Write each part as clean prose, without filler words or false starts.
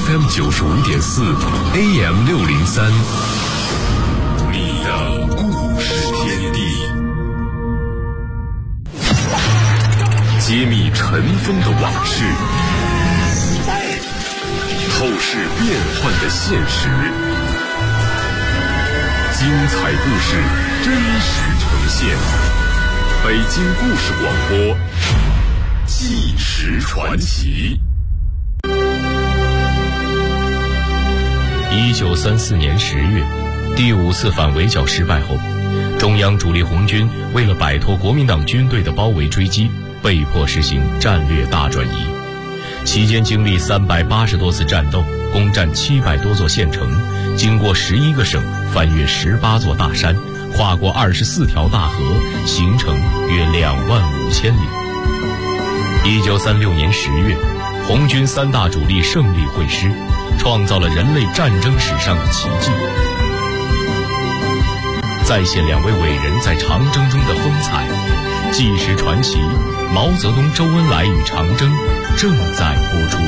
FM 95.4 AM 603，你的故事天地，揭秘尘封的往事，透视变幻的现实，精彩故事真实呈现。北京故事广播，纪实传奇。 1934年10月，第5次反围剿失败后，中央主力红军为了摆脱国民党军队的包围追击，被迫实行战略大转移。期间经历380多次战斗，攻占700多座县城，经过11个省，翻越18座大山，跨过24条大河，行程约25000里。1936年10月，红军3大主力胜利会师，创造了人类战争史上的奇迹，再现2位伟人在长征中的风采。纪实传奇，毛泽东、周恩来与长征正在播出。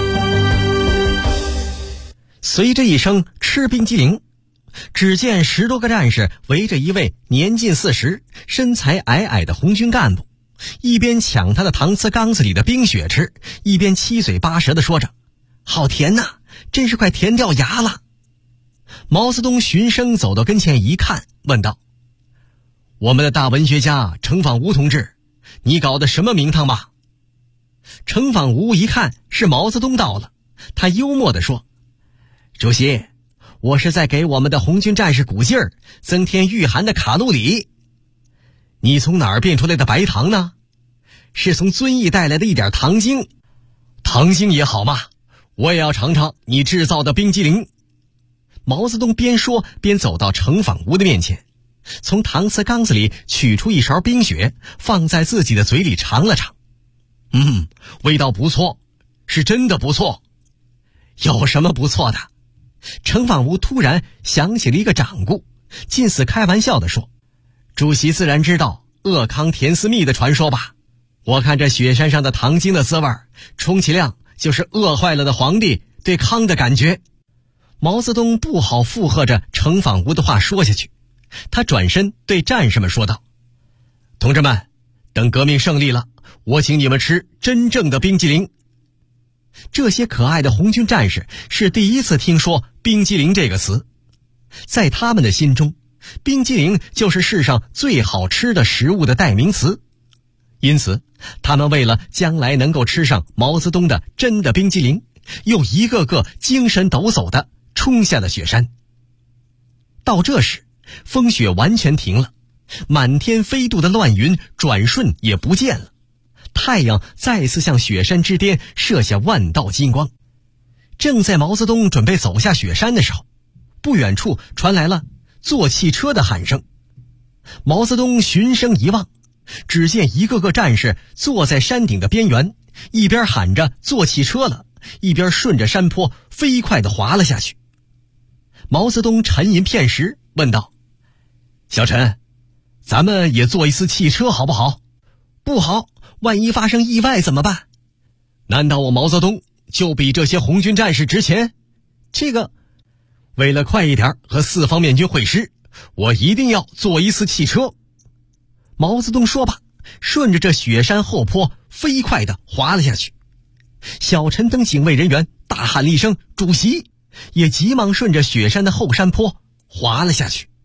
随着一声吃冰激凌，只见10多个战士围着一位年近40、身材矮矮的红军干部，一边抢他的搪瓷缸子里的冰雪吃，一边七嘴八舌地说着：“好甜呐，真是快甜掉牙了。”毛泽东循声走到跟前一看，问道：“我们的大文学家程仿吾同志，你搞的什么名堂吧？”程仿吾一看是毛泽东到了，他幽默地说：“主席，我是在给我们的红军战士鼓劲儿，增添御寒的卡路里。”“你从哪儿变出来的白糖呢？”“是从遵义带来的一点糖精。”“糖精也好嘛，我也要尝尝你制造的冰激凌。”毛泽东边说边走到程仿吾的面前，从搪瓷缸子里取出一勺冰雪，放在自己的嘴里尝了尝。“味道不错，是真的不错。”“有什么不错的？”程仿吾突然想起了一个掌故，近似开玩笑地说：“主席自然知道鄂康甜丝蜜的传说吧？我看这雪山上的糖精的滋味，充其量就是饿坏了的皇帝对康的感觉。”毛泽东不好附和着程仿吾的话说下去，他转身对战士们说道：“同志们，等革命胜利了，我请你们吃真正的冰激凌。”这些可爱的红军战士是第一次听说冰激凌这个词，在他们的心中，冰激凌就是世上最好吃的食物的代名词。因此，他们为了将来能够吃上毛泽东的真的冰激凌，又一个个精神抖擞地冲下了雪山。到这时，风雪完全停了，满天飞渡的乱云转瞬也不见了，太阳再次向雪山之巅射下万道金光。正在毛泽东准备走下雪山的时候，不远处传来了坐汽车的喊声。毛泽东循声一望，只见一个个战士坐在山顶的边缘，一边喊着坐汽车了，一边顺着山坡飞快地滑了下去。毛泽东沉吟片时问道：“小陈，咱们也坐一次汽车好不好？”“不好，万一发生意外怎么办？”“难道我毛泽东就比这些红军战士值钱？这个，为了快一点和四方面军会师，我一定要坐一次汽车。”毛泽东说罢，顺着这雪山后坡飞快地滑了下去。小陈等警卫人员大喊了一声“主席”，也急忙顺着雪山的后山坡滑了下去。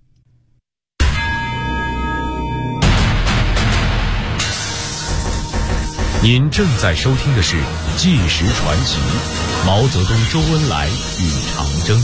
您正在收听的是《纪实传奇》，毛泽东、周恩来与长征。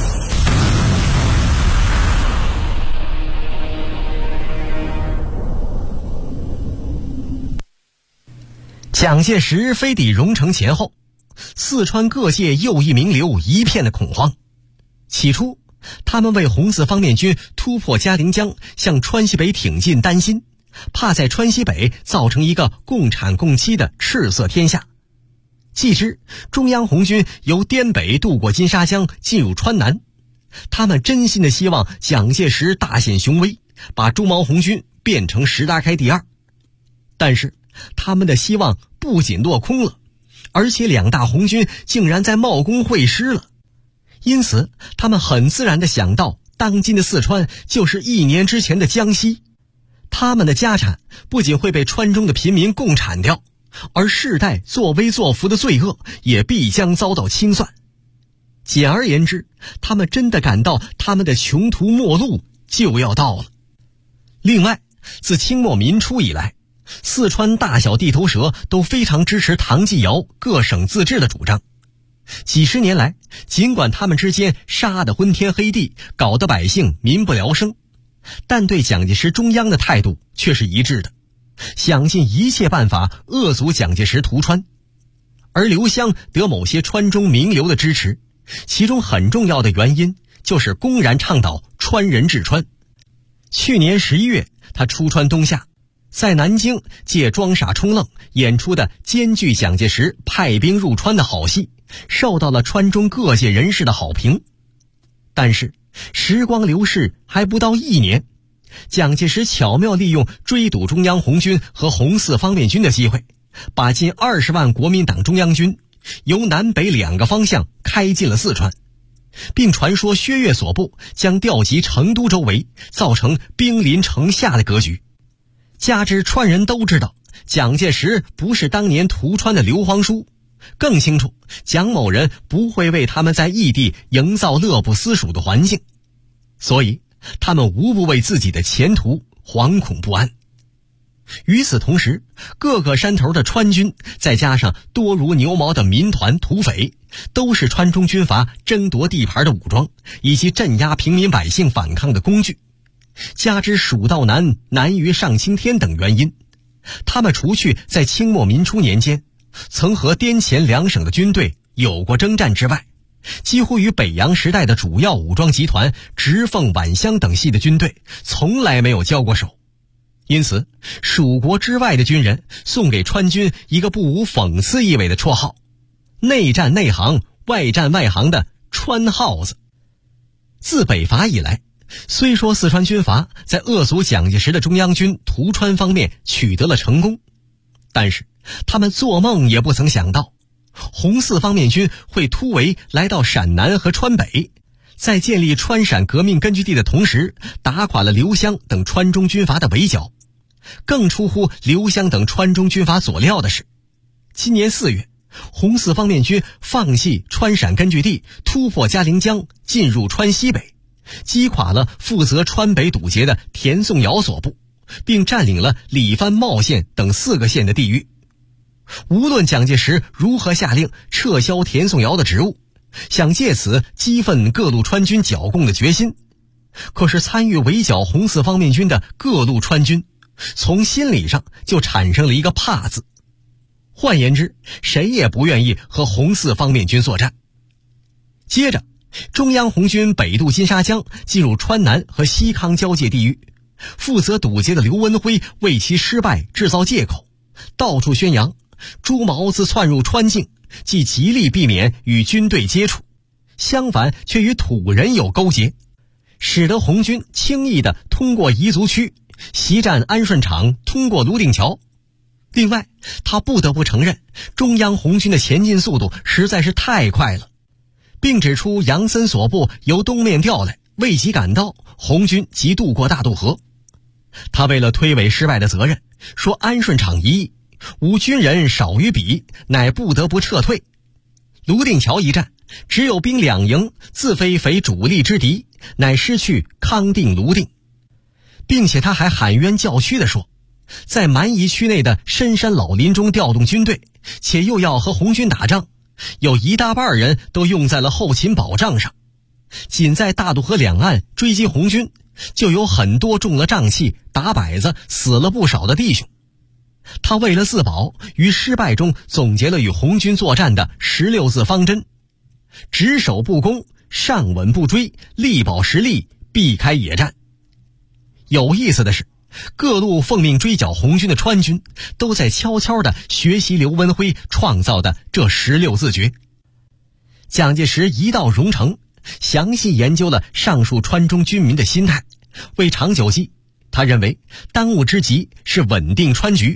蒋介石飞抵荣城前后，四川各界右翼名流一片的恐慌。起初，他们为红四方面军突破嘉陵江向川西北挺进担心，怕在川西北造成一个共产共妻的赤色天下。既知中央红军由滇北渡过金沙江进入川南，他们真心的希望蒋介石大显雄威，把朱毛红军变成石达开第二。但是他们的希望不仅落空了， 而且两大红军竟然在茂功会师了。因此他们很自然地想到，当今的四川就是1年之前的江西，他们的家产不仅会被川中的贫民共产掉，而世代作威作福的罪恶也必将遭到清算。简而言之，他们真的感到他们的穷途末路就要到了。另外，自清末民初以来，四川大小地头蛇都非常支持唐继尧各省自治的主张。几十年来，尽管他们之间杀得昏天黑地，搞得百姓民不聊生，但对蒋介石中央的态度却是一致的，想尽一切办法遏阻蒋介石屠川。而刘湘得某些川中名流的支持，其中很重要的原因就是公然倡导川人治川。去年11月，他出川东下，在南京借装傻充愣演出的兼具蒋介石派兵入川的好戏，受到了川中各界人士的好评。但是时光流逝还不到1年，蒋介石巧妙利用追堵中央红军和红四方面军的机会，把近20万国民党中央军由南北2个方向开进了四川，并传说薛岳所部将调集成都周围，造成兵临城下的格局。加之川人都知道蒋介石不是当年屠川的刘皇叔，更清楚蒋某人不会为他们在异地营造乐不思蜀的环境，所以他们无不为自己的前途惶恐不安。与此同时，各个山头的川军再加上多如牛毛的民团土匪，都是川中军阀争夺地盘的武装以及镇压平民百姓反抗的工具。加之蜀道难，难于上青天等原因，他们除去在清末民初年间曾和滇黔2省的军队有过征战之外，几乎与北洋时代的主要武装集团直奉皖湘等系的军队从来没有交过手。因此蜀国之外的军人送给川军一个不无讽刺意味的绰号，内战内行，外战外行的川耗子。自北伐以来，虽说四川军阀在遏阻蒋介石的中央军屠川方面取得了成功，但是他们做梦也不曾想到，红四方面军会突围来到陕南和川北，在建立川陕革命根据地的同时，打垮了刘湘等川中军阀的围剿。更出乎刘湘等川中军阀所料的是，今年4月，红四方面军放弃川陕根据地，突破嘉陵江，进入川西北，击垮了负责川北堵截的田颂尧所部，并占领了理番茂县等4个县的地域。无论蒋介石如何下令撤销田颂尧的职务，想借此激愤各路川军剿共的决心，可是参与围剿红四方面军的各路川军从心理上就产生了一个怕字。换言之，谁也不愿意和红四方面军作战。接着，中央红军北渡金沙江，进入川南和西康交界地域，负责堵截的刘文辉为其失败制造借口，到处宣扬朱毛自窜入川境，既极力避免与军队接触，相反却与土人有勾结，使得红军轻易地通过彝族区，袭占安顺场，通过泸定桥。另外，他不得不承认中央红军的前进速度实在是太快了，并指出杨森所部由东面调来，未及赶到，红军即渡过大渡河。他为了推诿失败的责任，说安顺场一役，吾军人少于彼，乃不得不撤退。泸定桥一战，只有兵2营，自非主力之敌，乃失去康定、泸定。并且他还喊冤叫屈地说，在蛮夷区内的深山老林中调动军队，且又要和红军打仗，有一大半人都用在了后勤保障上。仅在大渡河两岸追击红军，就有很多中了瘴气、打摆子、死了不少的弟兄。他为了自保，于失败中总结了与红军作战的16字方针：直守不攻，上稳不追，力保实力，避开野战。有意思的是，各路奉命追剿红军的川军都在悄悄地学习刘文辉创造的这16字诀。蒋介石一到荣城，详细研究了上述川中军民的心态，为长久计，他认为当务之急是稳定川局，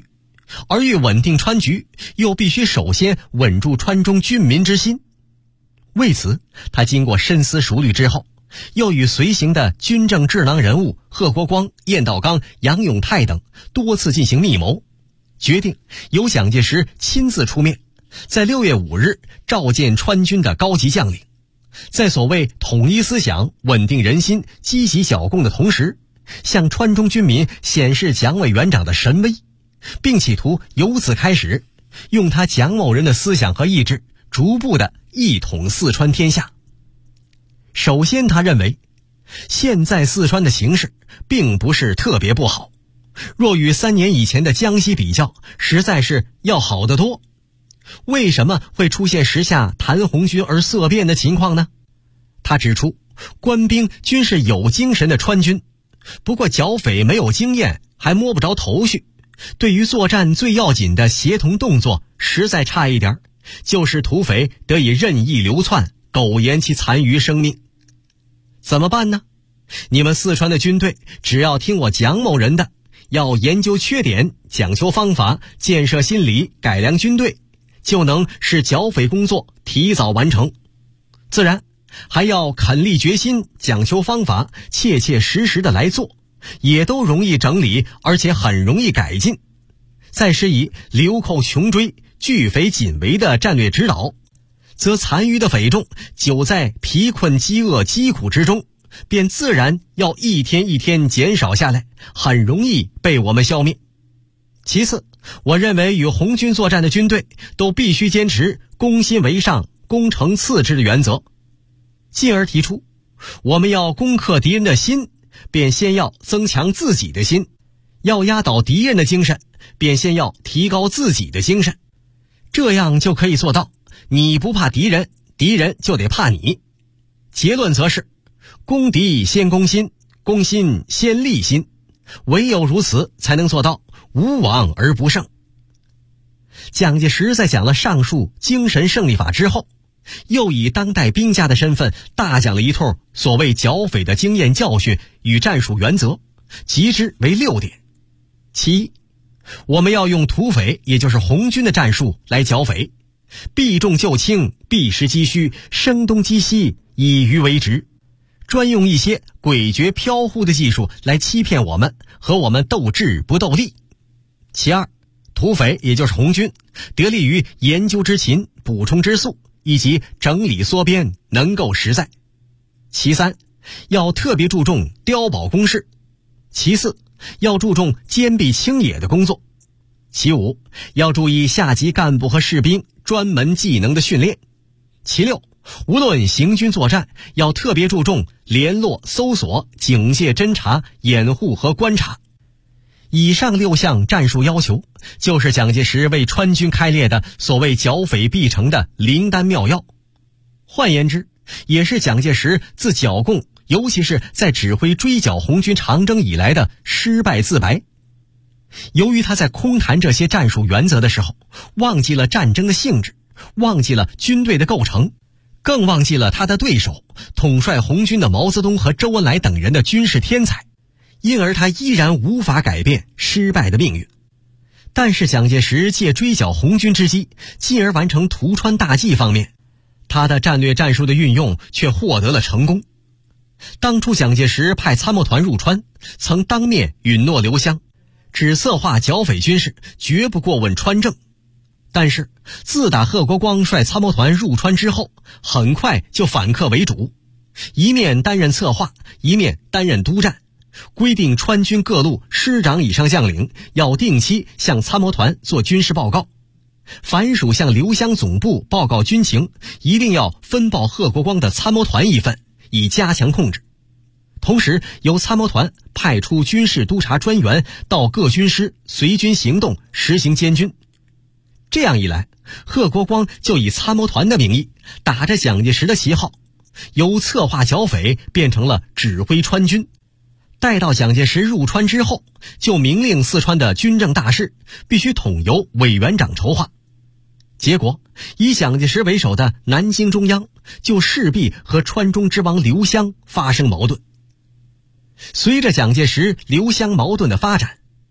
而欲稳定川局，又必须首先稳住川中军民之心。为此，他经过深思熟虑之后，又与随行的军政智囊人物贺国光、晏道刚、杨永泰等多次进行密谋，决定由蒋介石亲自出面，在6月5日召见川军的高级将领，在所谓统一思想、稳定人心、积极剿共的同时，向川中军民显示蒋委员长的神威，并企图由此开始，用他蒋某人的思想和意志，逐步的一统四川天下。首先，他认为现在四川的形势并不是特别不好，若与3年以前的江西比较，实在是要好得多。为什么会出现时下谭红军而色变的情况呢？他指出，官兵均是有精神的川军，不过剿匪没有经验，还摸不着头绪，对于作战最要紧的协同动作实在差一点，就使土匪得以任意流窜，苟延其残余生命。怎么办呢？你们四川的军队只要听我蒋某人的，要研究缺点，讲究方法，建设心理，改良军队，就能使剿匪工作提早完成。自然还要肯立决心，讲究方法，切切实实的来做，也都容易整理，而且很容易改进。再施以流寇穷追，拒匪紧围的战略指导，则残余的匪众久在疲困饥饿疾苦之中，便自然要一天一天减少下来，很容易被我们消灭。其次，我认为与红军作战的军队都必须坚持攻心为上，攻城次之的原则，进而提出我们要攻克敌人的心，便先要增强自己的心，要压倒敌人的精神，便先要提高自己的精神，这样就可以做到你不怕敌人，敌人就得怕你。结论则是攻敌先攻心，攻心先立心，唯有如此才能做到无往而不胜。蒋介石在讲了上述精神胜利法之后，又以当代兵家的身份大讲了一通所谓剿匪的经验教训与战术原则，集之为6点。其一，我们要用土匪，也就是红军的战术来剿匪，避重就轻，避实击虚，声东击西，以鱼为直，专用一些诡谲飘忽的技术来欺骗我们，和我们斗智不斗力。其二，土匪也就是红军得力于研究之勤，补充之速，以及整理缩编，能够实在。其三，要特别注重碉堡工事。其四，要注重坚壁清野的工作。其五，要注意下级干部和士兵专门技能的训练。其六，无论行军作战，要特别注重联络、搜索、警戒、侦察、掩护和观察。以上6项战术要求，就是蒋介石为川军开列的所谓剿匪必成的灵丹妙药。换言之，也是蒋介石自剿共，尤其是在指挥追剿红军长征以来的失败自白。由于他在空谈这些战术原则的时候，忘记了战争的性质，忘记了军队的构成，更忘记了他的对手统帅红军的毛泽东和周恩来等人的军事天才，因而他依然无法改变失败的命运。但是蒋介石借追剿红军之机，进而完成屠川大计方面，他的战略战术的运用却获得了成功。当初蒋介石派参谋团入川，曾当面允诺刘湘，只策划剿匪军事，绝不过问川政。但是自打贺国光率参谋团入川之后，很快就反客为主，一面担任策划，一面担任督战，规定川军各路师长以上将领要定期向参谋团做军事报告，凡属向刘湘总部报告军情，一定要分报贺国光的参谋团一份，以加强控制。同时由参谋团派出军事督察专员到各军师随军行动，实行监军。这样一来，贺国光就以参谋团的名义，打着蒋介石的旗号，由策划剿匪变成了指挥川军。待到蒋介石入川之后，就明令四川的军政大事必须统由委员长筹划。结果以蒋介石为首的南京中央就势必和川中之王刘湘发生矛盾。随着蒋介石刘湘矛盾的发展，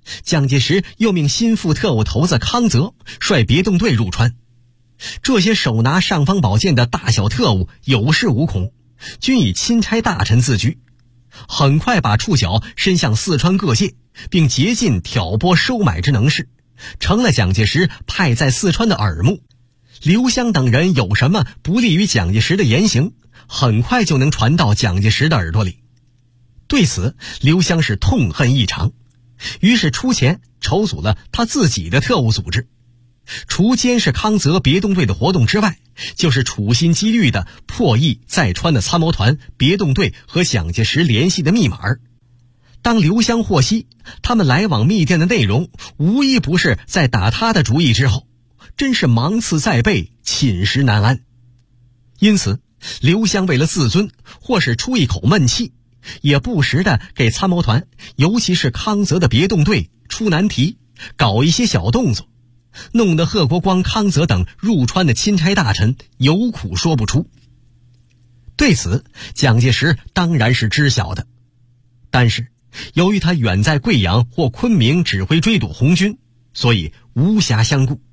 蒋介石又命心腹特务头子康泽率别动队入川。这些手拿尚方宝剑的大小特务有恃无恐，均以钦差大臣自居，很快把触角伸向四川各界，并竭尽挑拨收买之能事，成了蒋介石派在四川的耳目。刘湘等人有什么不利于蒋介石的言行，很快就能传到蒋介石的耳朵里。对此，刘湘是痛恨异常，于是出钱筹组了他自己的特务组织，除监视康泽别动队的活动之外，就是处心积虑地破译在川的参谋团、别动队和蒋介石联系的密码。当刘湘获悉他们来往密电的内容无一不是在打他的主意之后，真是芒刺在背，寝食难安。因此，刘湘为了自尊，或是出一口闷气，也不时地给参谋团，尤其是康泽的别动队出难题，搞一些小动作，弄得贺国光、康泽等入川的钦差大臣有苦说不出。对此，蒋介石当然是知晓的，但是由于他远在贵阳或昆明指挥追堵红军，所以无暇相顾。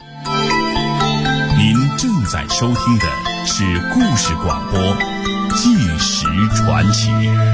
您正在收听的是故事广播《纪实传奇》。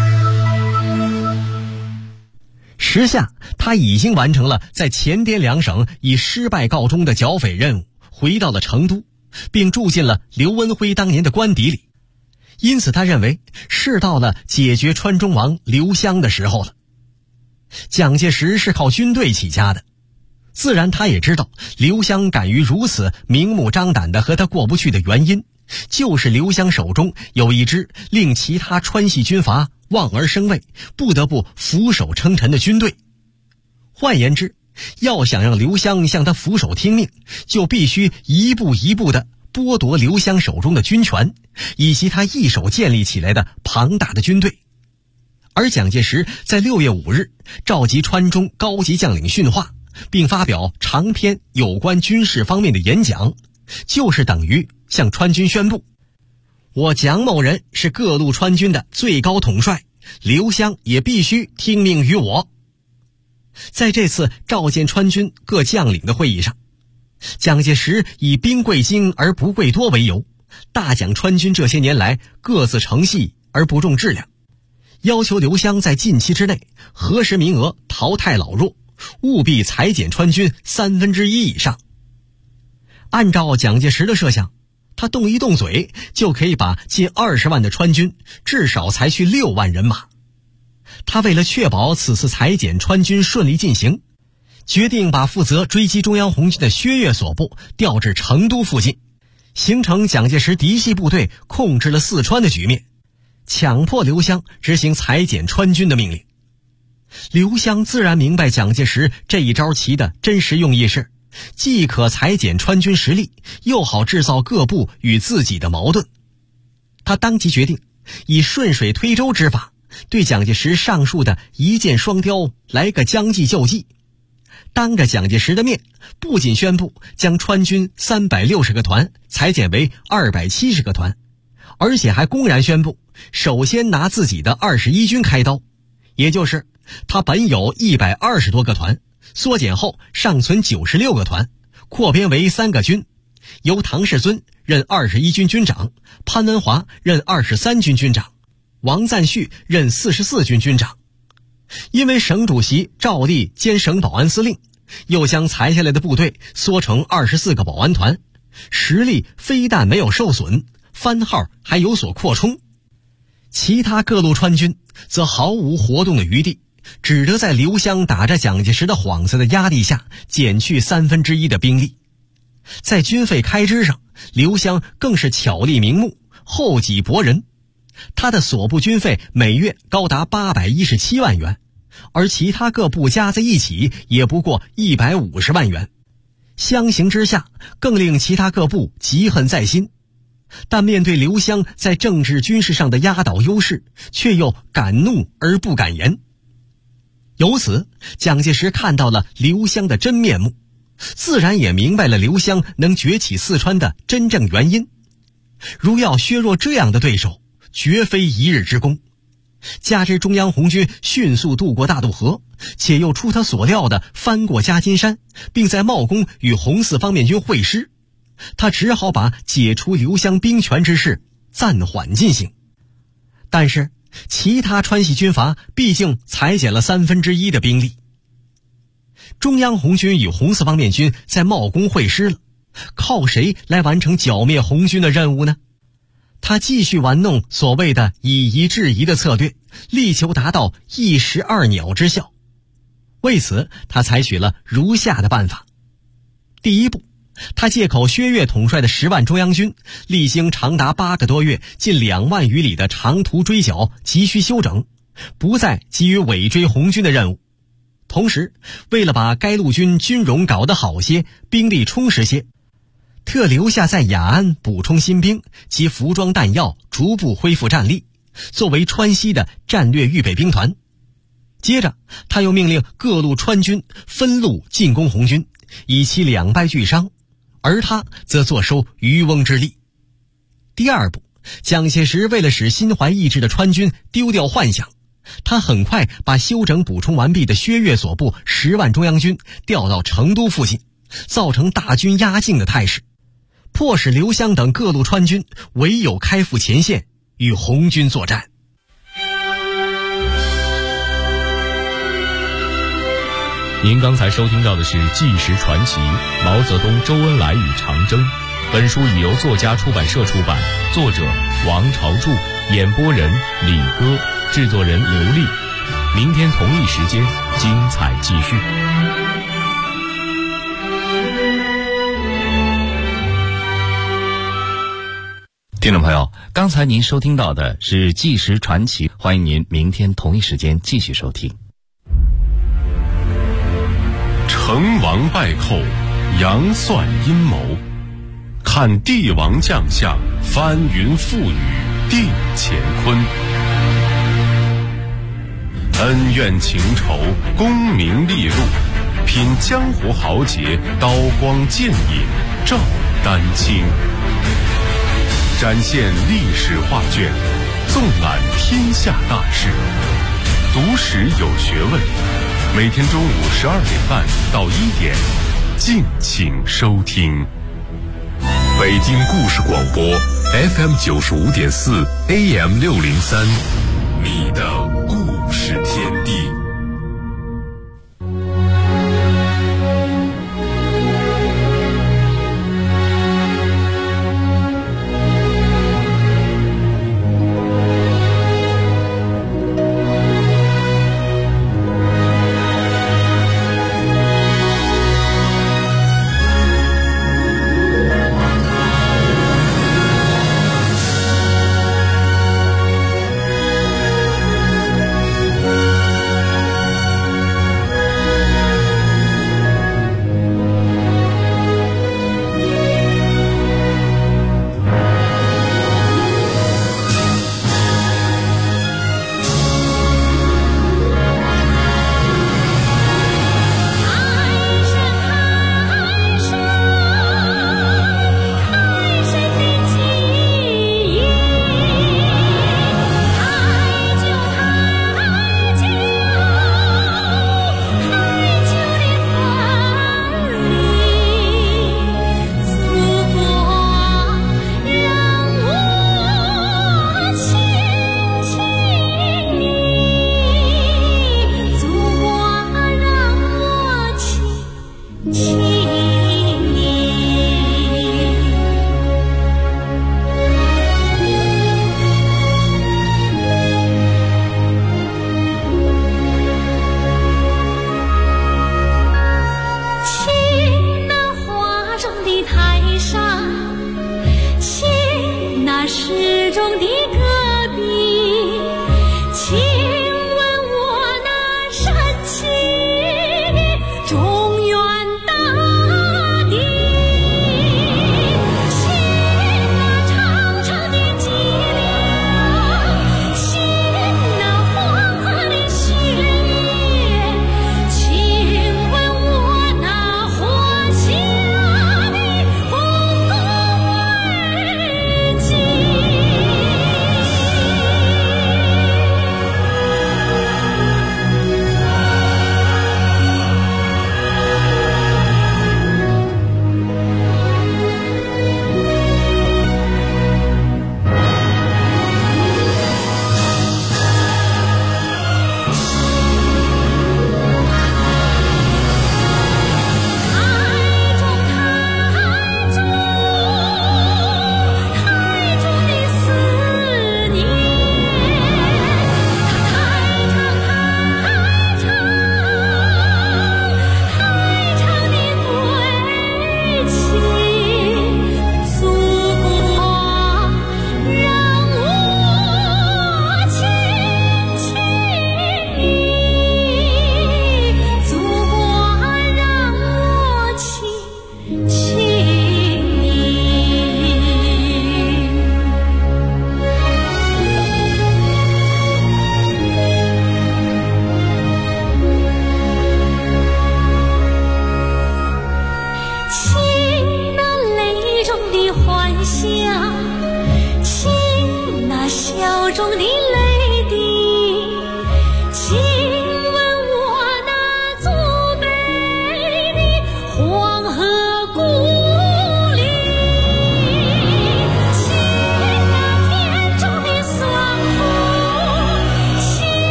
时下，他已经完成了在黔滇两省以失败告终的剿匪任务，回到了成都，并住进了刘文辉当年的官邸里。因此他认为是到了解决川中王刘湘的时候了。蒋介石是靠军队起家的，自然他也知道刘湘敢于如此明目张胆地和他过不去的原因，就是刘湘手中有一支令其他川系军阀望而生畏，不得不俯首称臣的军队。换言之，要想让刘湘向他俯首听命，就必须一步一步地剥夺刘湘手中的军权，以及他一手建立起来的庞大的军队。而蒋介石在6月5日召集川中高级将领训话，并发表长篇有关军事方面的演讲，就是等于向川军宣布，我蒋某人是各路川军的最高统帅，刘湘也必须听命于我。在这次召见川军各将领的会议上，蒋介石以兵贵精而不贵多为由，大讲川军这些年来各自成细而不重质量，要求刘湘在近期之内核实名额，淘汰老弱，务必裁减川军1/3以上。按照蒋介石的设想，他动一动嘴就可以把近20万的川军至少裁去6万人马。他为了确保此次裁减川军顺利进行，决定把负责追击中央红军的薛岳所部调至成都附近，形成蒋介石嫡系部队控制了四川的局面，强迫刘湘执行裁减川军的命令。刘湘自然明白蒋介石这一招棋的真实用意是，既可裁减川军实力，又好制造各部与自己的矛盾。他当即决定以顺水推舟之法，对蒋介石上述的一箭双雕来个将计就计。当着蒋介石的面，不仅宣布将川军360个团裁减为270个团，而且还公然宣布首先拿自己的21军开刀，也就是他本有120多个团，缩减后尚存96个团，扩编为3个军，由唐世尊任21军军长，潘文华任23军军长，王赞煦任44军军长。因为省主席照例兼省保安司令，又将裁下来的部队缩成24个保安团，实力非但没有受损，番号还有所扩充。其他各路川军则毫无活动的余地，只得在刘湘打着蒋介石的幌子的压力下减去1/3的兵力。在军费开支上，刘湘更是巧立名目，厚己薄人。他的所部军费每月高达817万元，而其他各部加在一起也不过150万元。相形之下，更令其他各部嫉恨在心。但面对刘湘在政治军事上的压倒优势，却又敢怒而不敢言。由此，蒋介石看到了刘湘的真面目，自然也明白了刘湘能崛起四川的真正原因。如要削弱这样的对手，绝非一日之功。 加之中央红军迅速渡过大渡河，且又出他所料的翻过夹金山，并在茂功与红四方面军会师，他只好把解除刘湘兵权之事暂缓进行。但是其他川系军阀毕竟裁减了1/3的兵力。中央红军与红四方面军在茂功会师了，靠谁来完成剿灭红军的任务呢？他继续玩弄所谓的以夷制夷的策略，力求达到一石二鸟之效。为此，他采取了如下的办法。第一步，他借口薛岳统帅的10万中央军历经长达8个多月、近2万余里的长途追剿，急需休整，不再急于尾追红军的任务。同时，为了把该陆军军容搞得好些，兵力充实些，特留下在雅安补充新兵及服装弹药，逐步恢复战力，作为川西的战略预备兵团。接着，他又命令各路川军分路进攻红军，以其两败俱伤，而他则坐收渔翁之利。第二步，蒋介石为了使心怀意志的川军丢掉幻想，他很快把休整补充完毕的薛岳所部10万中央军调到成都附近，造成大军压境的态势，迫使刘湘等各路川军唯有开赴前线与红军作战。 您刚才收听到的是《纪实传奇》毛泽东、周恩来与长征。本书已由作家出版社出版，作者王朝柱，演播人李歌，制作人刘丽。明天同一时间，精彩继续。 听众朋友，刚才您收听到的是《纪实传奇》，欢迎您明天同一时间继续收听。 成王败寇，杨算阴谋，看帝王将相，翻云覆雨定乾坤。恩怨情仇，功名利禄，品江湖豪杰，刀光剑影照丹青。展现历史画卷，纵览天下大事，读史有学问。每天中午12点半到1点，敬请收听。北京故事广播 FM 95.4 AM 603，你的故事天地。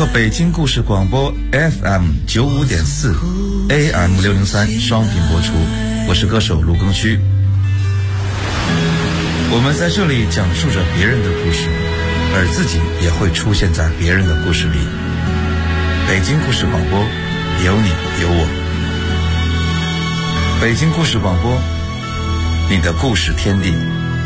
北京故事广播 FM 95.4 AM 603双频播出，我是歌手卢庚戌。我们在这里讲述着别人的故事，而自己也会出现在别人的故事里。北京故事广播，有你有我。北京故事广播，你的故事天地。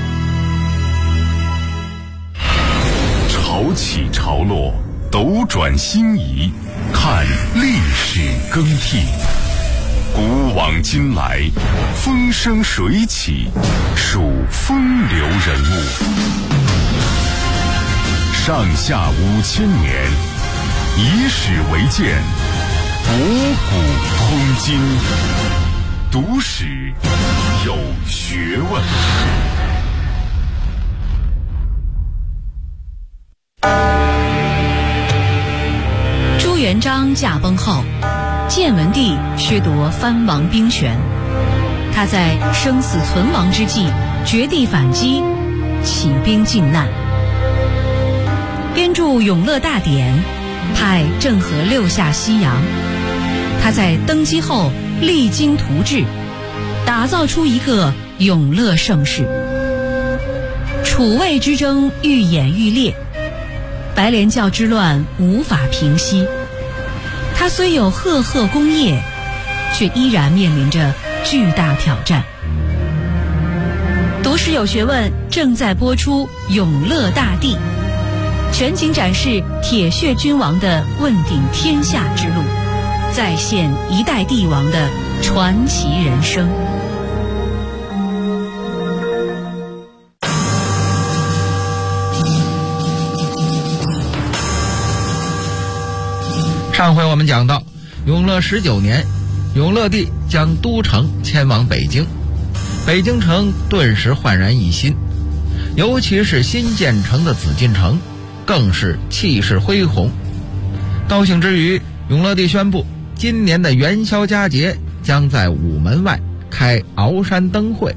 潮起潮落，斗转星移，看历史更替。古往今来，风生水起，数风流人物。上下5000年，以史为鉴，博古通今。读史有学问。 朱元璋驾崩后，建文帝削夺藩王兵权，他在生死存亡之际绝地反击，起兵靖难，编著《永乐大典》，派郑和六下西洋。他在登基后励精图治，打造出一个永乐盛世。楚魏之争愈演愈烈，白莲教之乱无法平息。他虽有赫赫功业，却依然面临着巨大挑战。读史有学问正在播出《永乐大帝》，全景展示铁血君王的问鼎天下之路，再现一代帝王的传奇人生。 上回我们讲到，永乐19年，永乐帝将都城迁往北京，北京城顿时焕然一新，尤其是新建成的紫禁城，更是气势恢宏。高兴之余，永乐帝宣布，今年的元宵佳节将在午门外开鳌山灯会。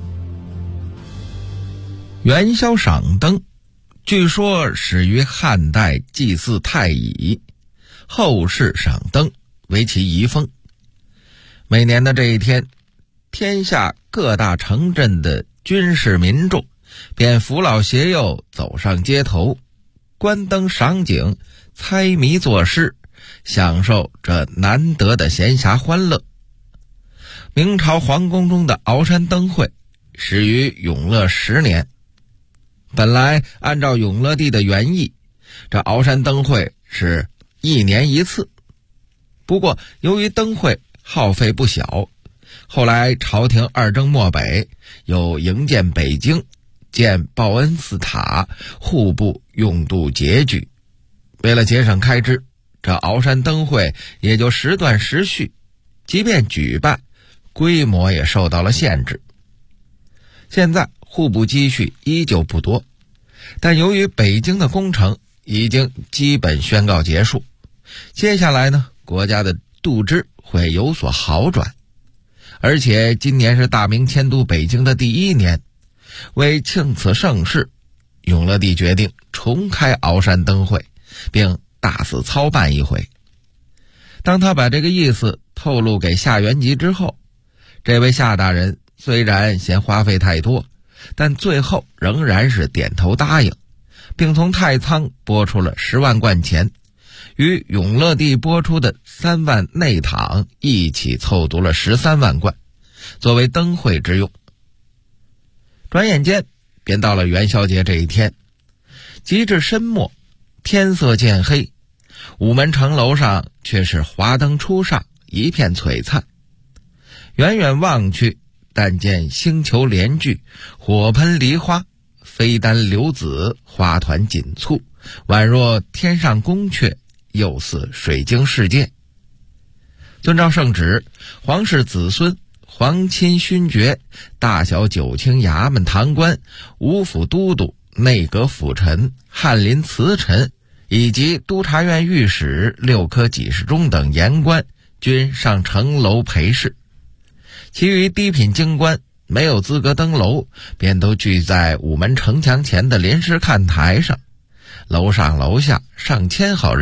元宵赏灯，据说始于汉代祭祀太乙，后世赏灯为其遗风。每年的这一天，天下各大城镇的军士民众便扶老携幼走上街头，观灯赏景，猜谜作诗，享受这难得的闲暇欢乐。明朝皇宫中的鳌山灯会始于永乐10年。本来按照永乐帝的原意，这鳌山灯会是1年1次，不过由于灯会耗费不小，后来朝廷2征漠北，又营建北京，建报恩寺塔，户部用度拮据。为了节省开支，这鳌山灯会也就时断时续，即便举办，规模也受到了限制。现在户部积蓄依旧不多，但由于北京的工程已经基本宣告结束，接下来呢，国家的度支会有所好转。而且今年是大明迁都北京的第1年，为庆此盛事，永乐帝决定重开鳌山灯会，并大肆操办一回。当他把这个意思透露给夏元吉之后，这位夏大人虽然嫌花费太多，但最后仍然是点头答应，并从太仓拨出了10万贯钱，与永乐帝拨出的3万内帑一起凑足了13万贯，作为灯会之用。转眼间便到了元宵节这一天，及至深末，天色渐黑，午门城楼上却是华灯初上，一片璀璨。远远望去，但见星球连聚，火喷梨花，飞丹流紫，花团锦簇，宛若天上宫阙，又似水晶世界。遵照圣旨，皇室子孙、皇亲勋爵、大小九卿衙门堂官、五府都督、内阁辅臣、翰林词臣以及督察院御史、6科给事中等言官均上城楼陪侍。其余低品京官没有资格登楼，便都聚在午门城墙前的临时看台上。楼上楼下上千号人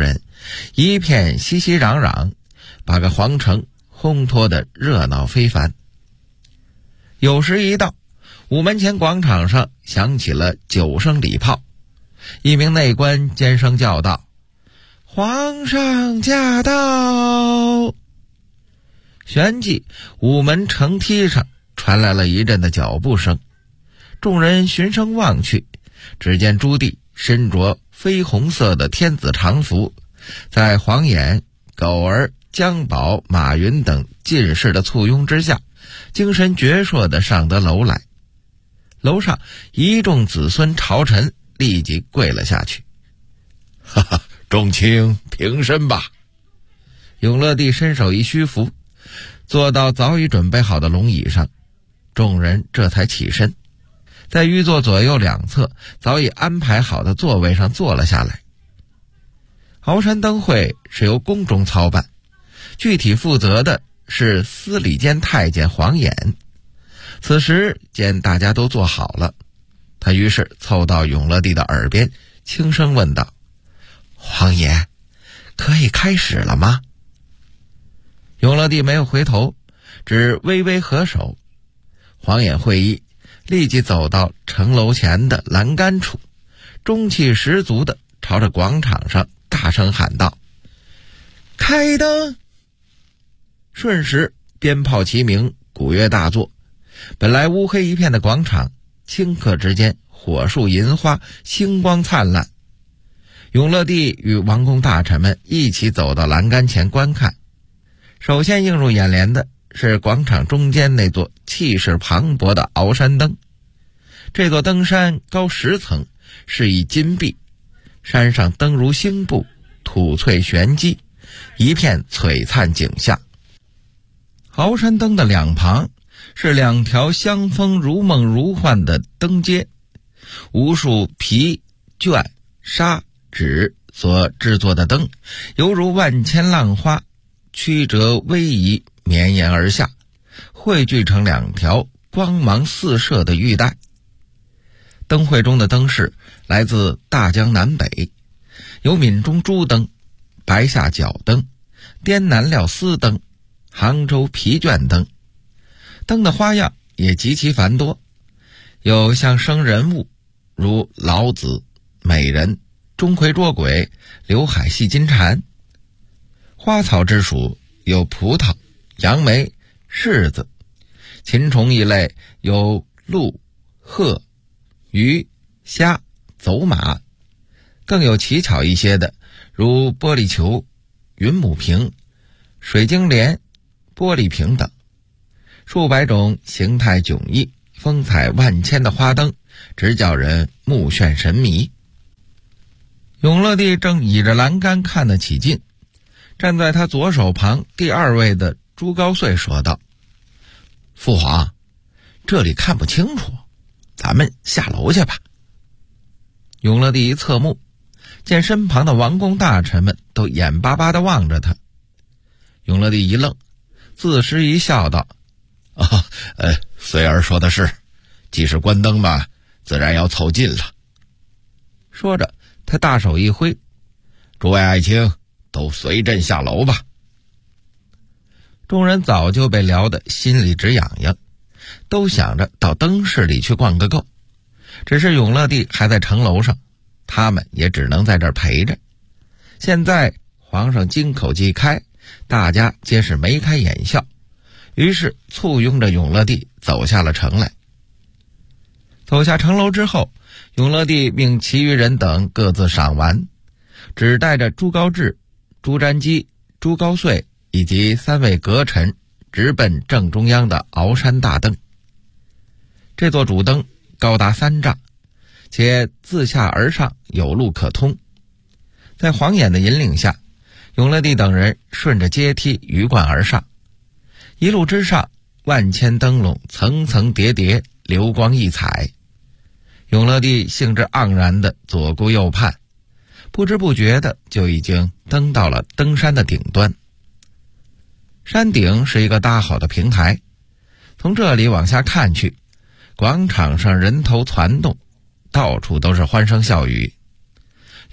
一片熙熙攘攘，把个皇城烘托得热闹非凡。酉时一到，午门前广场上响起了9声礼炮，一名内官尖声叫道：“皇上驾到！”旋即午门城梯上传来了一阵的脚步声，众人循声望去，只见朱棣身着绯红色的天子长服，在黄衍、苟儿、姜宝、马云等进士的簇拥之下，精神矍铄地上得楼来。楼上一众子孙朝臣立即跪了下去。 哈哈，众卿平身吧。 永乐帝伸手一虚扶，坐到早已准备好的龙椅上，众人这才起身，在御座左右两侧早已安排好的座位上坐了下来。鳌山灯会是由宫中操办，具体负责的是司礼监太监黄衍。此时见大家都坐好了，他于是凑到永乐帝的耳边轻声问道：“黄爷，可以开始了吗？”永乐帝没有回头，只微微合手。黄衍会意，立即走到城楼前的栏杆处，中气十足地朝着广场上大声喊道：“开灯！”瞬时鞭炮齐鸣，鼓乐大作，本来乌黑一片的广场，顷刻之间火树银花，星光灿烂。永乐帝与王公大臣们一起走到栏杆前观看。首先映入眼帘的是广场中间那座气势磅礴的鳌山灯。这座灯山高10层，是以金碧，山上灯如星布，土翠玄机，一片璀璨景象。鳌山灯的两旁是2条香风如梦如幻的灯阶，无数皮、绢、纱、纸所制作的灯，犹如万千浪花，曲折逶迤，绵延而下，汇聚成2条光芒四射的玉带。灯会中的灯饰来自大江南北，有闽中珠灯、白下角灯、滇南料丝灯、杭州皮卷灯。灯的花样也极其繁多，有象征人物，如老子、美人、钟馗捉鬼、刘海戏金蝉。花草之属有葡萄、杨梅、柿子，禽虫一类有鹿、鹤、鱼、虾、走马，更有奇巧一些的，如玻璃球、云母瓶、水晶莲、玻璃瓶等。数百种形态迥异、风采万千的花灯，直叫人目眩神迷。永乐帝正倚着栏杆看得起劲，站在他左手旁第2位的朱高燧说道：“父皇，这里看不清楚，咱们下楼去吧。”永乐帝一侧目，见身旁的王公大臣们都眼巴巴地望着他。永乐帝一愣，自失一笑道：“ 燧儿说的是，既是关灯嘛，自然要凑近了。” 说着，他大手一挥：“诸位爱卿，都随朕下楼吧。”众人早就被聊得心里直痒痒，都想着到灯市里去逛个够。只是永乐帝还在城楼上，他们也只能在这儿陪着。现在皇上金口既开，大家皆是眉开眼笑，于是簇拥着永乐帝走下了城来。走下城楼之后，永乐帝命其余人等各自赏玩，只带着朱高炽、朱瞻基、朱高燧以及3位阁臣直奔正中央的鳌山大灯。这座主灯高达3丈，且自下而上有路可通。在黄衍的引领下，永乐帝等人顺着阶梯鱼贯而上，一路之上，万千灯笼层层叠叠，流光溢彩。永乐帝兴致盎然地左顾右盼，不知不觉的就已经登到了登山的顶端。山顶是一个搭好的平台，从这里往下看去，广场上人头攒动，到处都是欢声笑语。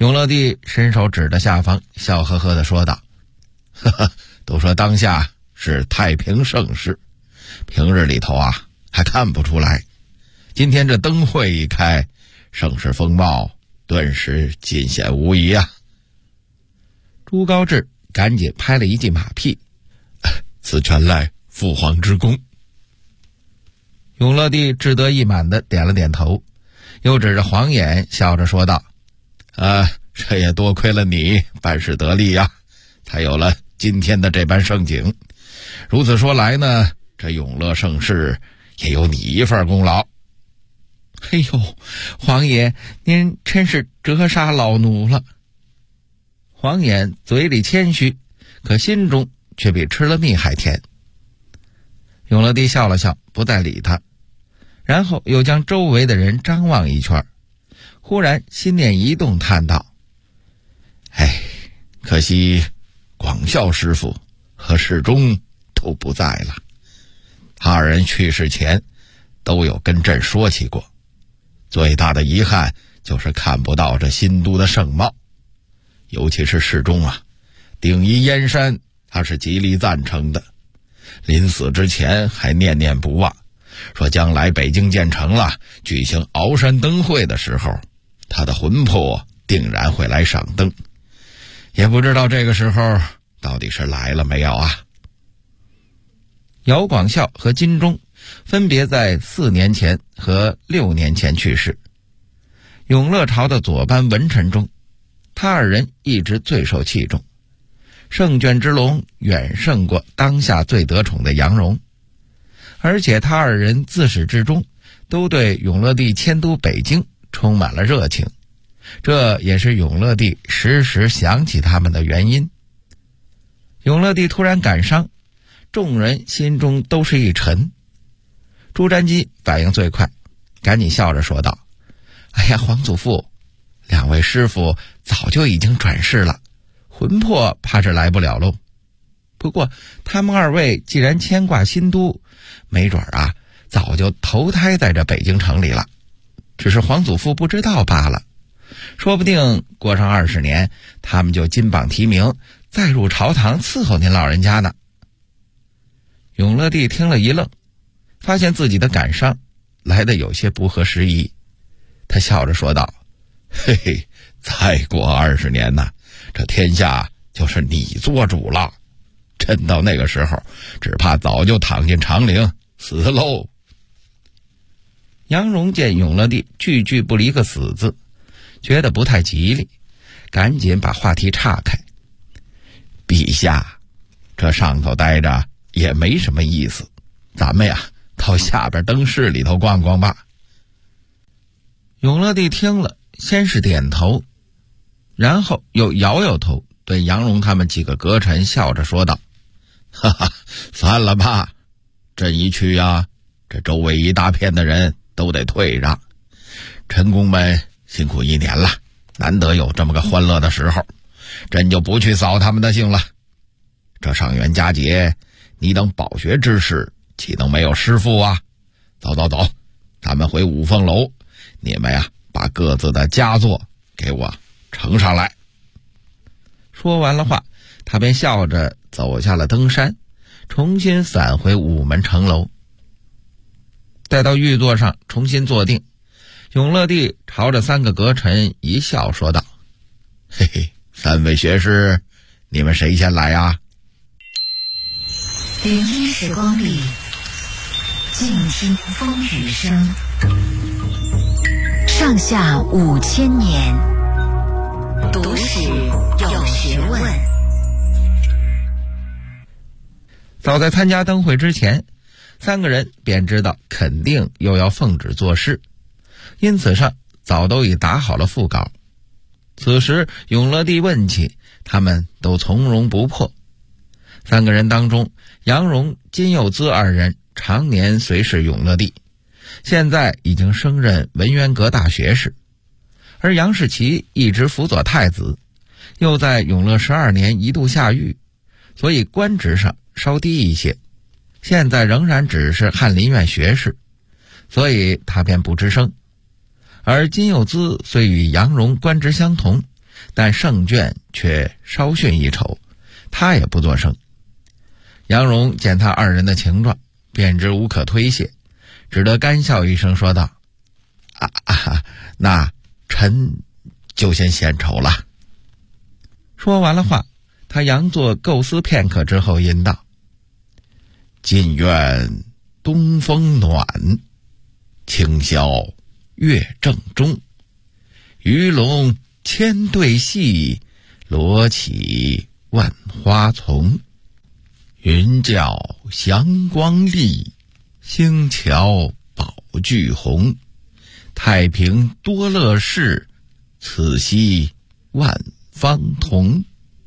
永乐帝伸手指着下方，笑呵呵地说道：呵呵，都说当下是太平盛世，平日里头啊还看不出来，今天这灯会一开，盛世风貌顿时尽显无疑啊。朱高炽赶紧拍了一记马屁：此全赖父皇之功。永乐帝志得意满地点了点头，又指着黄衍笑着说道：这也多亏了你办事得力呀，才有了今天的这般盛景。如此说来呢，这永乐盛世也有你一份功劳。哎呦，黄爷您真是折杀老奴了。黄衍嘴里谦虚，可心中却比吃了蜜还甜。永乐帝笑了笑，不再理他，然后又将周围的人张望一圈，忽然心念一动，叹道：可惜广孝师傅和世忠都不在了，他二人去世前都有跟朕说起过，最大的遗憾就是看不到这新都的盛貌，尤其是世忠啊，鼎夷燕山他是极力赞成的，临死之前还念念不忘，说将来北京建成了，举行鳌山灯会的时候，他的魂魄定然会来赏灯，也不知道这个时候到底是来了没有啊。姚广孝和金钟分别在4年前和6年前去世，永乐朝的左班文臣中，他二人一直最受器重，圣眷之龙远胜过当下最得宠的杨荣，而且他二人自始至终都对永乐帝迁都北京充满了热情，这也是永乐帝时时想起他们的原因。永乐帝突然感伤，众人心中都是一沉。朱瞻基反应最快，赶紧笑着说道：皇祖父，两位师傅早就已经转世了，魂魄怕是来不了喽。不过他们二位既然牵挂新都，没准啊早就投胎在这北京城里了，只是皇祖父不知道罢了。说不定过上20年，他们就金榜题名，再入朝堂伺候您老人家呢。永乐帝听了一愣，发现自己的感伤来得有些不合时宜，他笑着说道：再过20年呢，这天下就是你做主了，朕到那个时候只怕早就躺进长陵死喽。杨荣见永乐帝句句不离个死字，觉得不太吉利，赶紧把话题岔开：陛下，这上头待着也没什么意思，咱们呀到下边灯室里头逛逛吧。永乐帝听了，先是点头，然后又摇摇头，对杨荣他们几个阁臣笑着说道：算了吧，朕一去呀，这周围一大片的人都得退让，臣工们辛苦1年了，难得有这么个欢乐的时候，朕就不去扫他们的兴了。这上元佳节，你等饱学之士岂能没有师傅啊？走走走，咱们回五凤楼，你们呀把各自的佳作给我呈上来。说完了话，他便笑着走下了登山，重新返回午门城楼。待到御座上重新坐定，永乐帝朝着3个阁臣一笑说道：3位学士，你们谁先来呀？ 灵音时光里，静听风雨声，上下5000年，读史有学问。 早在参加灯会之前，3个人便知道肯定又要奉旨作诗，因此上早都已打好了副稿。此时永乐帝问起，他们都从容不迫。3个人当中，杨荣、金幼滋2人常年随侍永乐帝，现在已经升任文渊阁大学士，而杨士奇一直辅佐太子，又在永乐12年一度下狱，所以官职上稍低一些，现在仍然只是翰林院学士，所以他便不吱声。而金幼滋虽与杨荣官职相同， 但胜券却稍逊一筹，他也不作声。杨荣见他二人的情状，便知无可推卸，只得干笑一声说道：那臣就先献丑了。说完了话，他佯作构思片刻之后吟道：近院东风暖，清宵月正中，鱼龙千对戏，罗绮万花丛。云教祥光丽，星桥宝炬红。太平多乐事，此夕万方同。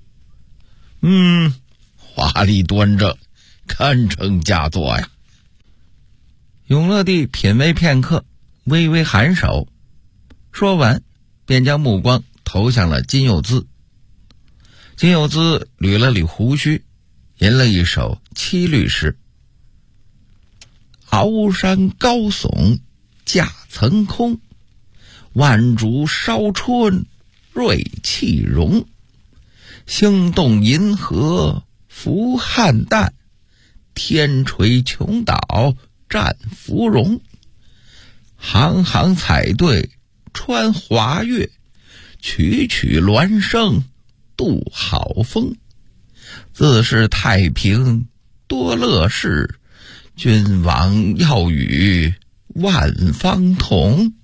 华丽端正，堪称佳作呀。永乐帝品味片刻，微微颔首，说完便将目光投向了金幼滋。金幼滋捋了捋胡须，吟了一首七律诗：鳌山高耸架层空，万竹烧春瑞气容。星动银河浮汉旦，天垂琼岛占芙蓉。行行彩对穿华月，曲曲峦声度好风。自是太平多乐事，君王要与万方同。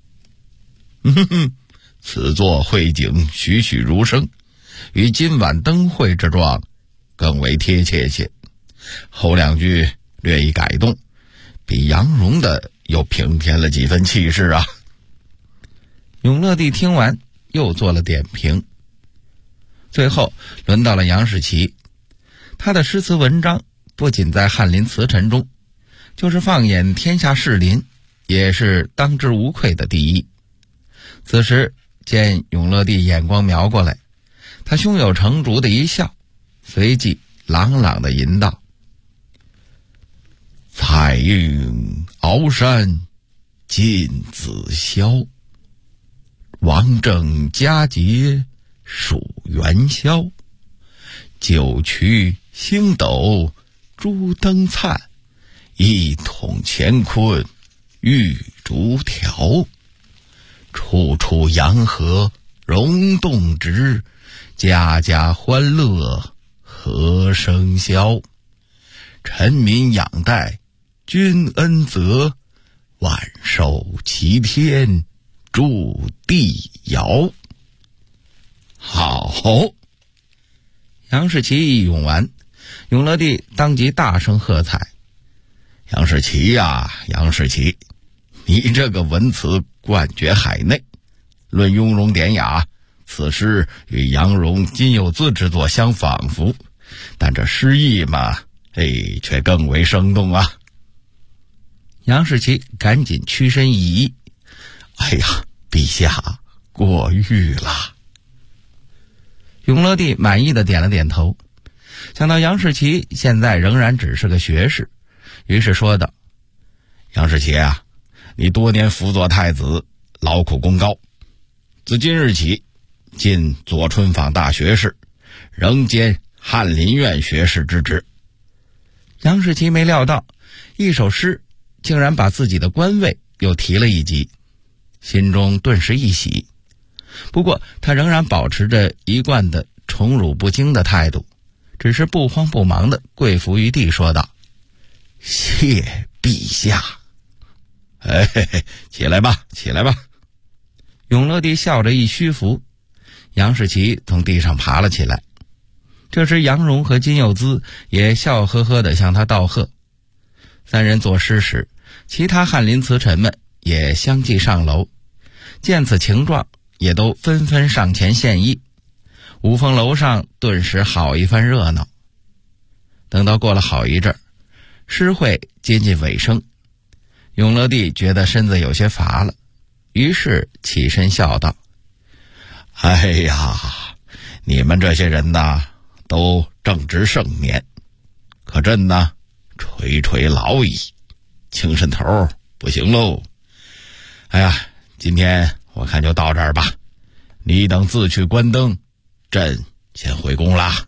此作绘景栩栩如生，与今晚灯会之状更为贴切些。后两句略一改动，比杨荣的又平添了几分气势啊。永乐帝听完又做了点评。最后轮到了杨士奇，他的诗词文章不仅在翰林词臣中，就是放眼天下士林也是当之无愧的第一。此时见永乐帝眼光瞄过来，他胸有成竹的一笑，随即朗朗的吟道：彩映鳌山尽紫霄，王政佳节属元宵。九曲星斗珠灯灿，一统乾坤玉竹条。处处洋河融动直，家家欢乐和声箫。臣民仰待君恩泽，万寿齐天祝地尧。好！杨士奇一咏完，永乐帝当即大声喝彩：杨士奇呀，杨士奇，你这个文辞冠绝海内，论雍容典雅，此诗与杨荣、金幼滋之作相仿佛，但这诗意嘛，却更为生动啊。杨士奇赶紧屈身一揖：哎呀，陛下过誉了。永乐帝满意的点了点头，想到杨士奇现在仍然只是个学士，于是说道：杨士奇啊，你多年辅佐太子，劳苦功高，自今日起进左春坊大学士，仍兼翰林院学士之职。杨士奇没料到一首诗竟然把自己的官位又提了一级，心中顿时一喜。不过他仍然保持着一贯的宠辱不惊的态度，只是不慌不忙地跪伏于地说道：谢陛下。起来吧，起来吧。永乐帝笑着一虚服，杨士奇从地上爬了起来。这时杨荣和金幼滋也笑呵呵地向他道贺。三人作诗时，其他翰林词臣们也相继上楼，见此情状，也都纷纷上前献艺。五凤楼上顿时好一番热闹。等到过了好一阵，诗会接近尾声，永乐帝觉得身子有些乏了，于是起身笑道：哎呀，你们这些人呐，都正值盛年，可朕呢，垂垂老矣，精神头不行喽。哎呀，今天我看就到这儿吧， 你等自去关灯，朕先回宫啦。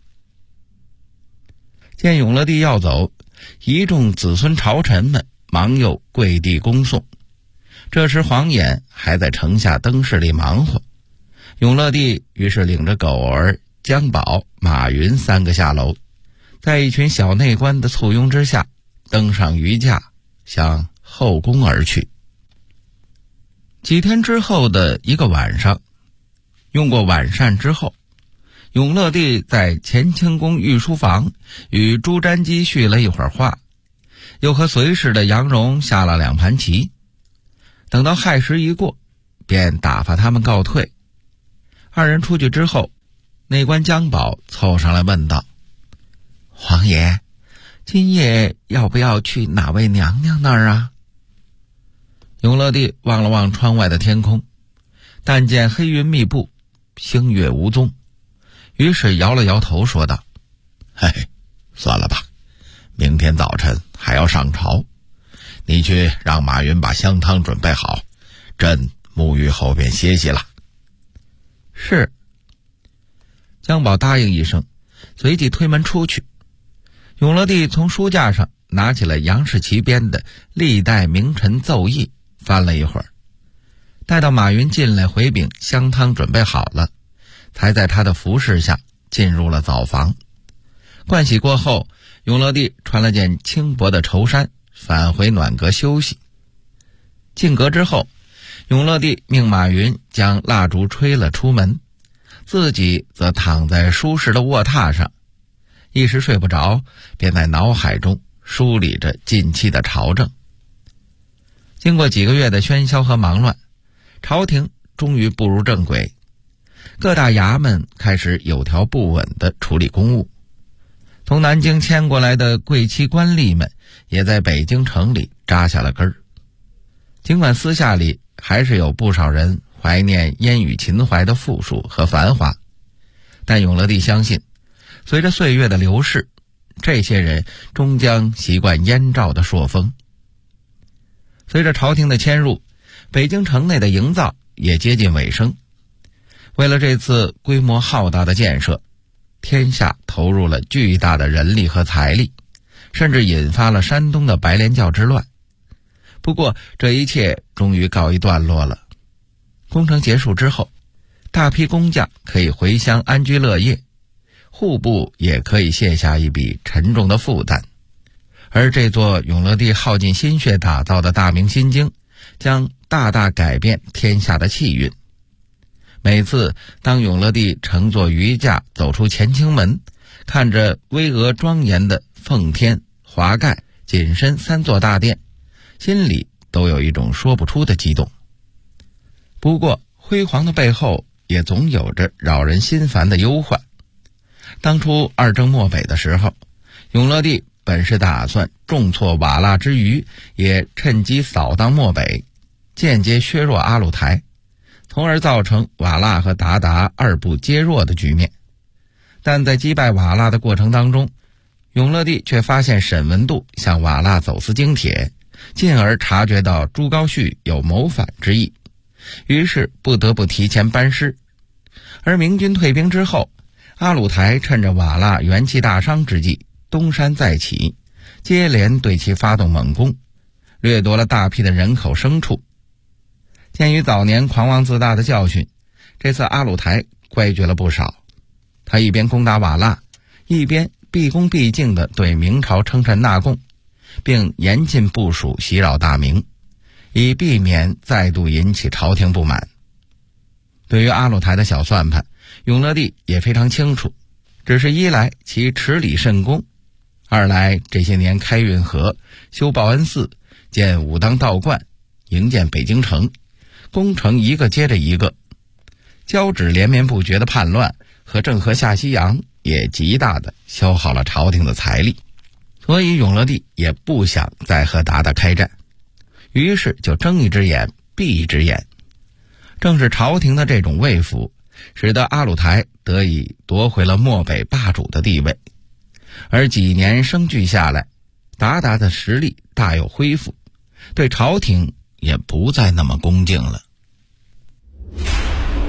见永乐帝要走，一众子孙朝臣们忙又跪地恭送。这时黄衍还在城下灯室里忙活，永乐帝于是领着狗儿、姜宝、马云三个下楼，在一群小内官的簇拥之下，登上鱼驾，向后宫而去。几天之后的一个晚上，用过晚膳之后，永乐帝在乾清宫御书房与朱瞻基叙了一会儿话，又和随侍的杨荣下了2盘棋。等到亥时一过，便打发他们告退。二人出去之后，内官姜宝凑上来问道：皇爷，今夜要不要去哪位娘娘那儿啊？永乐帝望了望窗外的天空，但见黑云密布，星月无踪，于是摇了摇头说道：嘿，算了吧，明天早晨还要上朝，你去让马云把香汤准备好，朕沐浴后便歇息了。是。姜宝答应一声，随即推门出去。永乐帝从书架上拿起了杨士奇编的《历代名臣奏议》，翻了一会儿，待到马云进来回禀香汤准备好了，才在他的服侍下进入了澡房。盥洗过后，永乐帝穿了件轻薄的绸衫，返回暖阁休息。进阁之后，永乐帝命马云将蜡烛吹了出门，自己则躺在舒适的卧榻上，一时睡不着，便在脑海中梳理着近期的朝政。经过几个月的喧嚣和忙乱，朝廷终于步入正轨，各大衙门开始有条不紊地处理公务。从南京迁过来的贵戚官吏们也在北京城里扎下了根儿。尽管私下里还是有不少人怀念烟雨秦淮的富庶和繁华，但永乐帝相信，随着岁月的流逝，这些人终将习惯燕赵的朔风。随着朝廷的迁入，北京城内的营造也接近尾声。为了这次规模浩大的建设，天下投入了巨大的人力和财力，甚至引发了山东的白莲教之乱。不过这一切终于告一段落了。工程结束之后，大批工匠可以回乡安居乐业，户部也可以卸下一笔沉重的负担。而这座永乐帝耗尽心血打造的大明新京，将大大改变天下的气运。每次当永乐帝乘坐鱼驾走出乾清门，看着巍峨庄严的奉天、华盖、锦深3座大殿，心里都有一种说不出的激动。不过辉煌的背后也总有着扰人心烦的忧患。当初2征漠北的时候，永乐帝本是打算重挫瓦剌之余，也趁机扫荡漠北，间接削弱阿鲁台，从而造成瓦剌和鞑靼2部皆弱的局面。但在击败瓦剌的过程当中，永乐帝却发现沈文度向瓦剌走私精铁，进而察觉到朱高煦有谋反之意，于是不得不提前班师。而明军退兵之后，阿鲁台趁着瓦剌元气大伤之际，东山再起，接连对其发动猛攻，掠夺了大批的人口牲畜。鉴于早年狂妄自大的教训，这次阿鲁台乖觉了不少。他一边攻打瓦剌，一边毕恭毕敬地对明朝称臣纳贡，并严禁部署袭扰大明，以避免再度引起朝廷不满。对于阿鲁台的小算盘，永乐帝也非常清楚，只是一来其持礼甚恭，二来这些年开运河、修报恩寺、建武当道观、营建北京城，工程一个接着一个，交织连绵不绝的叛乱和郑和下西洋也极大地消耗了朝廷的财力，所以永乐帝也不想再和鞑靼开战，于是就睁一只眼闭一只眼。正是朝廷的这种畏服，使得阿鲁台得以夺回了漠北霸主的地位。而几年生聚下来，鞑靼的实力大有恢复，对朝廷也不再那么恭敬了。 朝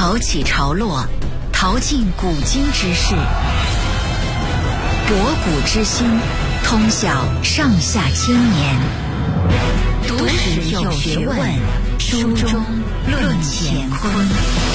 潮起潮落，淘尽古今之事，博古之今，通晓上下千年。读史有学问，书中论乾坤。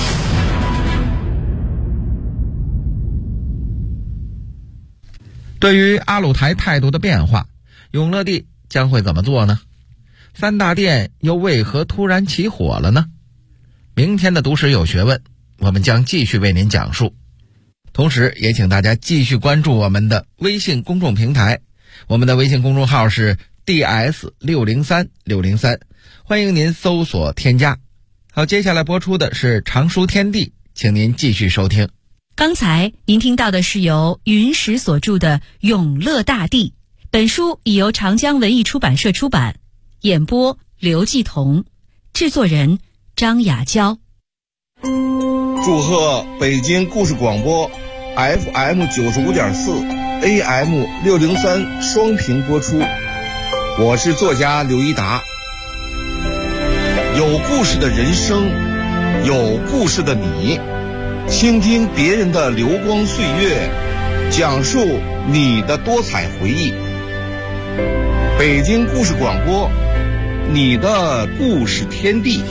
对于阿鲁台态度的变化，永乐帝将会怎么做呢？三大殿又为何突然起火了呢？明天的读史有学问，我们将继续为您讲述。同时也请大家继续关注我们的微信公众平台，我们的微信公众号是 DS603603，欢迎您搜索添加。好，接下来播出的是常书天地，请您继续收听。 刚才您听到的是由云石所著的《永乐大帝》，本书已由长江文艺出版社出版，演播刘继彤，制作人张雅娇。 祝贺北京故事广播 FM 95.4 AM 603双屏播出，我是作家刘一达。有故事的人生，有故事的你，倾听别人的流光岁月，讲述你的多彩回忆。北京故事广播，你的故事天地。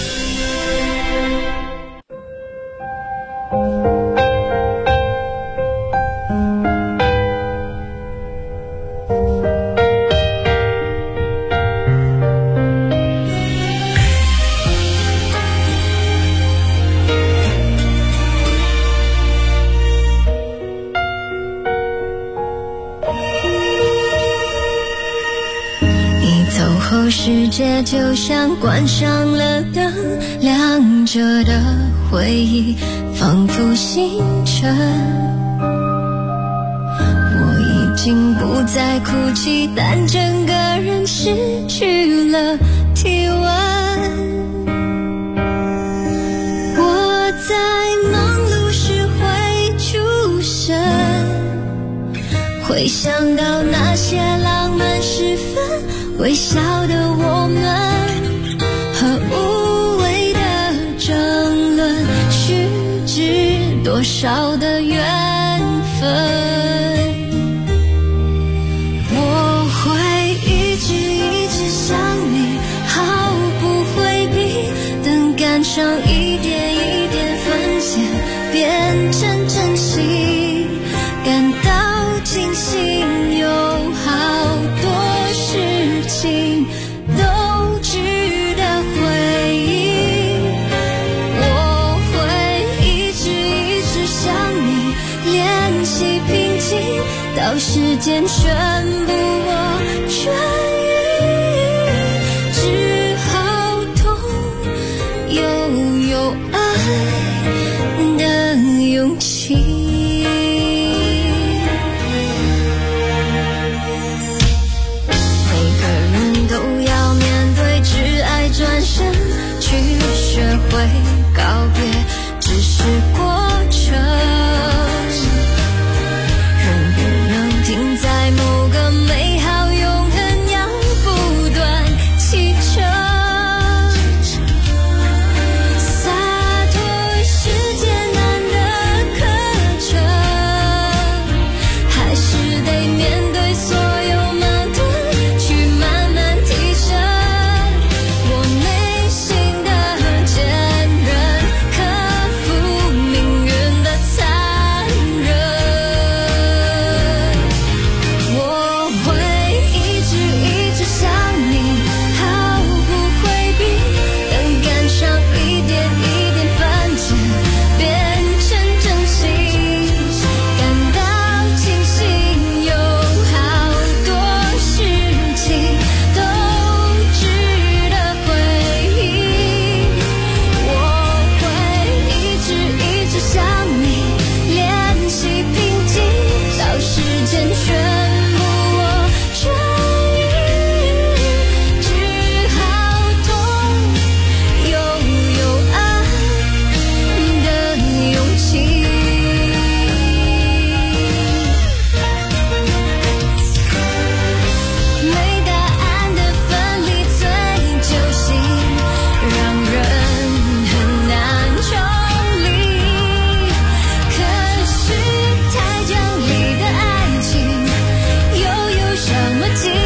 世界就像关上了灯，亮着的回忆仿佛星辰。我已经不再哭泣，但整个人失去了体温。我在忙碌时会出神，会想到那些浪漫时分，微笑的我们和无谓的争论，虚掷多少的缘分。我会一直想你，毫不回避，等赶上一点一点分解，变成真心，感到庆幸有好多事情都值得回忆。我会一直想你，练习平静，到时间全部我痊愈，只好痛又有爱的勇气。转身去学会告别，只是过程，人不能停在某个美好永恒，要不断启程。洒脱是艰难的课程，还是得面对所有矛盾，去慢慢提升。全部我痊愈，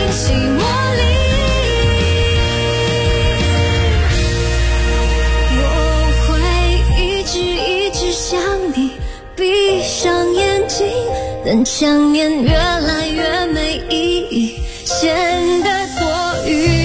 珍惜茉莉。我会一直想你，闭上眼睛，等想念越来越没意义，显得多余。